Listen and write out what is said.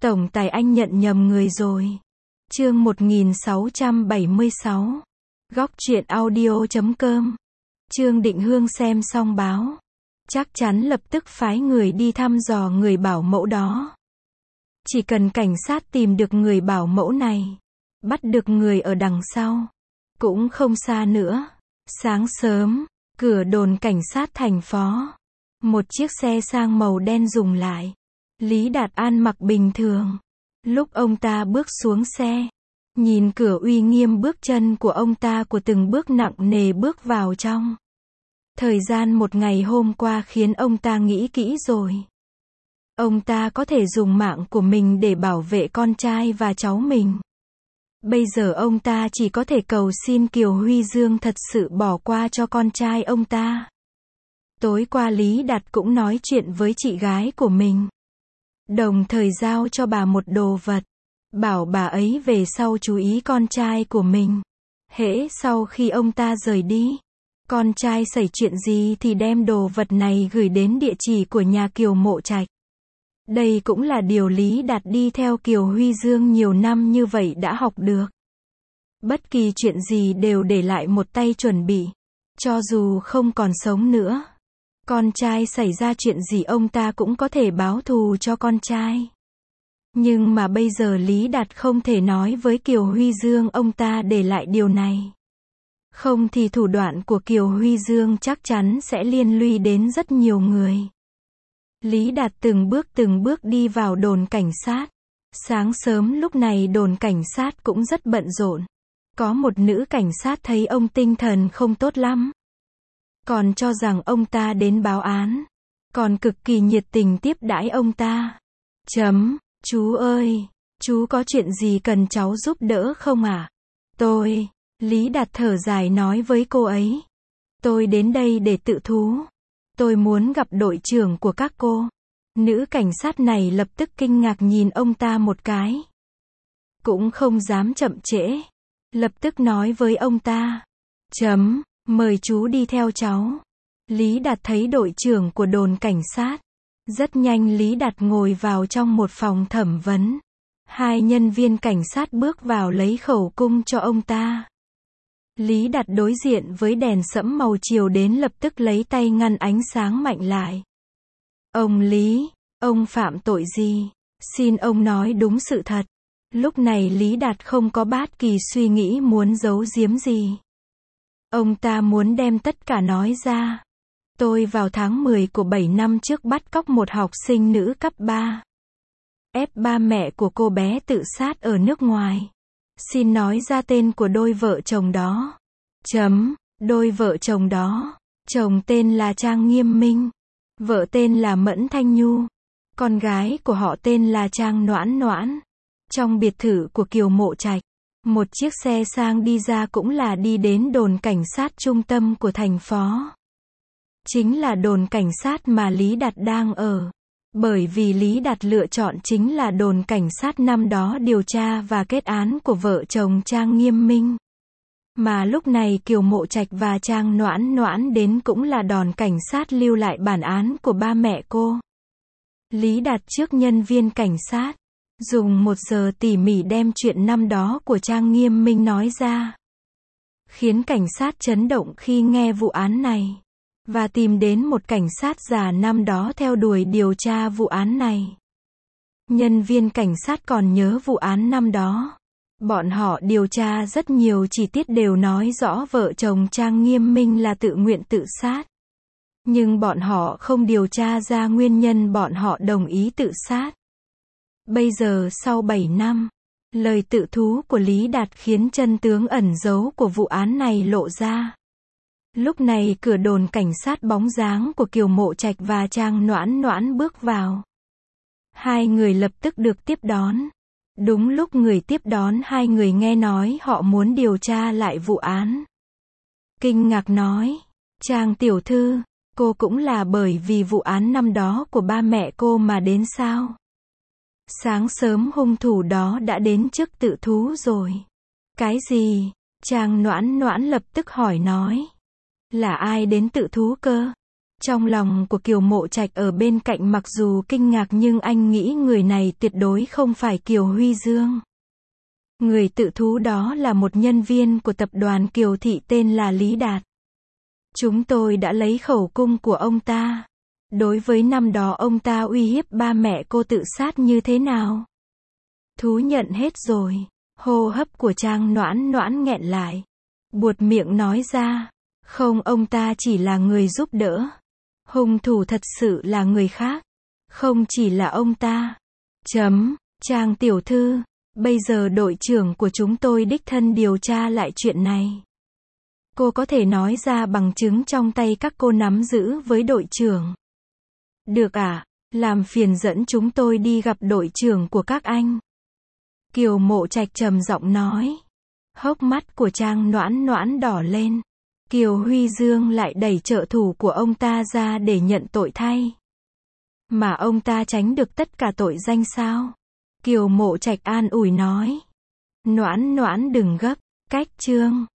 Tổng tài anh nhận nhầm người rồi. Chương 1676. Góc truyện audio.com. Trương Định Hương xem xong báo, chắc chắn lập tức phái người đi thăm dò người bảo mẫu đó. Chỉ cần cảnh sát tìm được người bảo mẫu này, bắt được người ở đằng sau, cũng không xa nữa. Sáng sớm, cửa đồn cảnh sát thành phố, một chiếc xe sang màu đen dừng lại. Lý Đạt ăn mặc bình thường. Lúc ông ta bước xuống xe, nhìn cửa uy nghiêm, bước chân của ông ta của từng bước nặng nề bước vào trong. Thời gian một ngày hôm qua khiến ông ta nghĩ kỹ rồi. Ông ta có thể dùng mạng của mình để bảo vệ con trai và cháu mình. Bây giờ ông ta chỉ có thể cầu xin Kiều Huy Dương thật sự bỏ qua cho con trai ông ta. Tối qua Lý Đạt cũng nói chuyện với chị gái của mình, đồng thời giao cho bà một đồ vật, bảo bà ấy về sau chú ý con trai của mình. Hễ sau khi ông ta rời đi, con trai xảy chuyện gì thì đem đồ vật này gửi đến địa chỉ của nhà Kiều Mộ Trạch. Đây cũng là điều Lý Đạt đi theo Kiều Huy Dương nhiều năm như vậy đã học được. Bất kỳ chuyện gì đều để lại một tay chuẩn bị. Cho dù không còn sống nữa, con trai xảy ra chuyện gì ông ta cũng có thể báo thù cho con trai. Nhưng mà bây giờ Lý Đạt không thể nói với Kiều Huy Dương ông ta để lại điều này. Không thì thủ đoạn của Kiều Huy Dương chắc chắn sẽ liên lụy đến rất nhiều người. Lý Đạt từng bước đi vào đồn cảnh sát. Sáng sớm lúc này đồn cảnh sát cũng rất bận rộn. Có một nữ cảnh sát thấy ông tinh thần không tốt lắm, còn cho rằng ông ta đến báo án, còn cực kỳ nhiệt tình tiếp đãi ông ta. Chú ơi, chú có chuyện gì cần cháu giúp đỡ không ạ? Lý Đạt thở dài nói với cô ấy. Tôi đến đây để tự thú. Tôi muốn gặp đội trưởng của các cô. Nữ cảnh sát này lập tức kinh ngạc nhìn ông ta một cái. Cũng không dám chậm trễ. Lập tức nói với ông ta. Mời chú đi theo cháu. Lý Đạt thấy đội trưởng của đồn cảnh sát. Rất nhanh Lý Đạt ngồi vào trong một phòng thẩm vấn. Hai nhân viên cảnh sát bước vào lấy khẩu cung cho ông ta. Lý Đạt đối diện với đèn sẫm màu chiều đến lập tức lấy tay ngăn ánh sáng mạnh lại. Ông Lý, ông phạm tội gì? Xin ông nói đúng sự thật. Lúc này Lý Đạt không có bất kỳ suy nghĩ muốn giấu giếm gì. Ông ta muốn đem tất cả nói ra. Tôi vào tháng 10 của 7 năm trước bắt cóc một học sinh nữ cấp 3. Ép ba mẹ của cô bé tự sát ở nước ngoài. Xin nói ra tên của đôi vợ chồng đó. Đôi vợ chồng đó, chồng tên là Trang Nghiêm Minh, vợ tên là Mẫn Thanh Nhu, con gái của họ tên là Trang Noãn Noãn. Trong biệt thự của Kiều Mộ Trạch, một chiếc xe sang đi ra cũng là đi đến đồn cảnh sát trung tâm của thành phố. Chính là đồn cảnh sát mà Lý Đạt đang ở. Bởi vì Lý Đạt lựa chọn chính là đồn cảnh sát năm đó điều tra và kết án của vợ chồng Trang Nghiêm Minh. Mà lúc này Kiều Mộ Trạch và Trang Noãn Noãn đến cũng là đồn cảnh sát lưu lại bản án của ba mẹ cô. Lý Đạt trước nhân viên cảnh sát, dùng 1 giờ tỉ mỉ đem chuyện năm đó của Trang Nghiêm Minh nói ra. Khiến cảnh sát chấn động khi nghe vụ án này. Và tìm đến một cảnh sát già năm đó theo đuổi điều tra vụ án này. Nhân viên cảnh sát còn nhớ vụ án năm đó. Bọn họ điều tra rất nhiều chi tiết đều nói rõ vợ chồng Trang Nghiêm Minh là tự nguyện tự sát. Nhưng bọn họ không điều tra ra nguyên nhân bọn họ đồng ý tự sát. Bây giờ sau 7 năm, lời tự thú của Lý Đạt khiến chân tướng ẩn giấu của vụ án này lộ ra. Lúc này cửa đồn cảnh sát bóng dáng của Kiều Mộ Trạch và Trang Noãn Noãn bước vào. Hai người lập tức được tiếp đón. Đúng lúc người tiếp đón hai người nghe nói họ muốn điều tra lại vụ án. Kinh ngạc nói, Trang tiểu thư, cô cũng là bởi vì vụ án năm đó của ba mẹ cô mà đến sao? Sáng sớm hung thủ đó đã đến trước tự thú rồi. Cái gì? Trang Noãn Noãn lập tức hỏi nói. Là ai đến tự thú cơ? Trong lòng của Kiều Mộ Trạch ở bên cạnh mặc dù kinh ngạc nhưng anh nghĩ người này tuyệt đối không phải Kiều Huy Dương. Người tự thú đó là một nhân viên của tập đoàn Kiều Thị tên là Lý Đạt. Chúng tôi đã lấy khẩu cung của ông ta. Đối với năm đó ông ta uy hiếp ba mẹ cô tự sát như thế nào? Thú nhận hết rồi. Hô hấp của Trang Noãn Noãn nghẹn lại. Buột miệng nói ra. Không, ông ta chỉ là người giúp đỡ. Hung thủ thật sự là người khác. Không chỉ là ông ta. Trang tiểu thư. Bây giờ đội trưởng của chúng tôi đích thân điều tra lại chuyện này. Cô có thể nói ra bằng chứng trong tay các cô nắm giữ với đội trưởng. Được ạ, làm phiền dẫn chúng tôi đi gặp đội trưởng của các anh. Kiều Mộ Trạch trầm giọng nói. Hốc mắt của Trang Noãn Noãn đỏ lên. Kiều Huy Dương lại đẩy trợ thủ của ông ta ra để nhận tội thay. Mà ông ta tránh được tất cả tội danh sao? Kiều Mộ Trạch an ủi nói. Noãn Noãn đừng gấp, cách chương.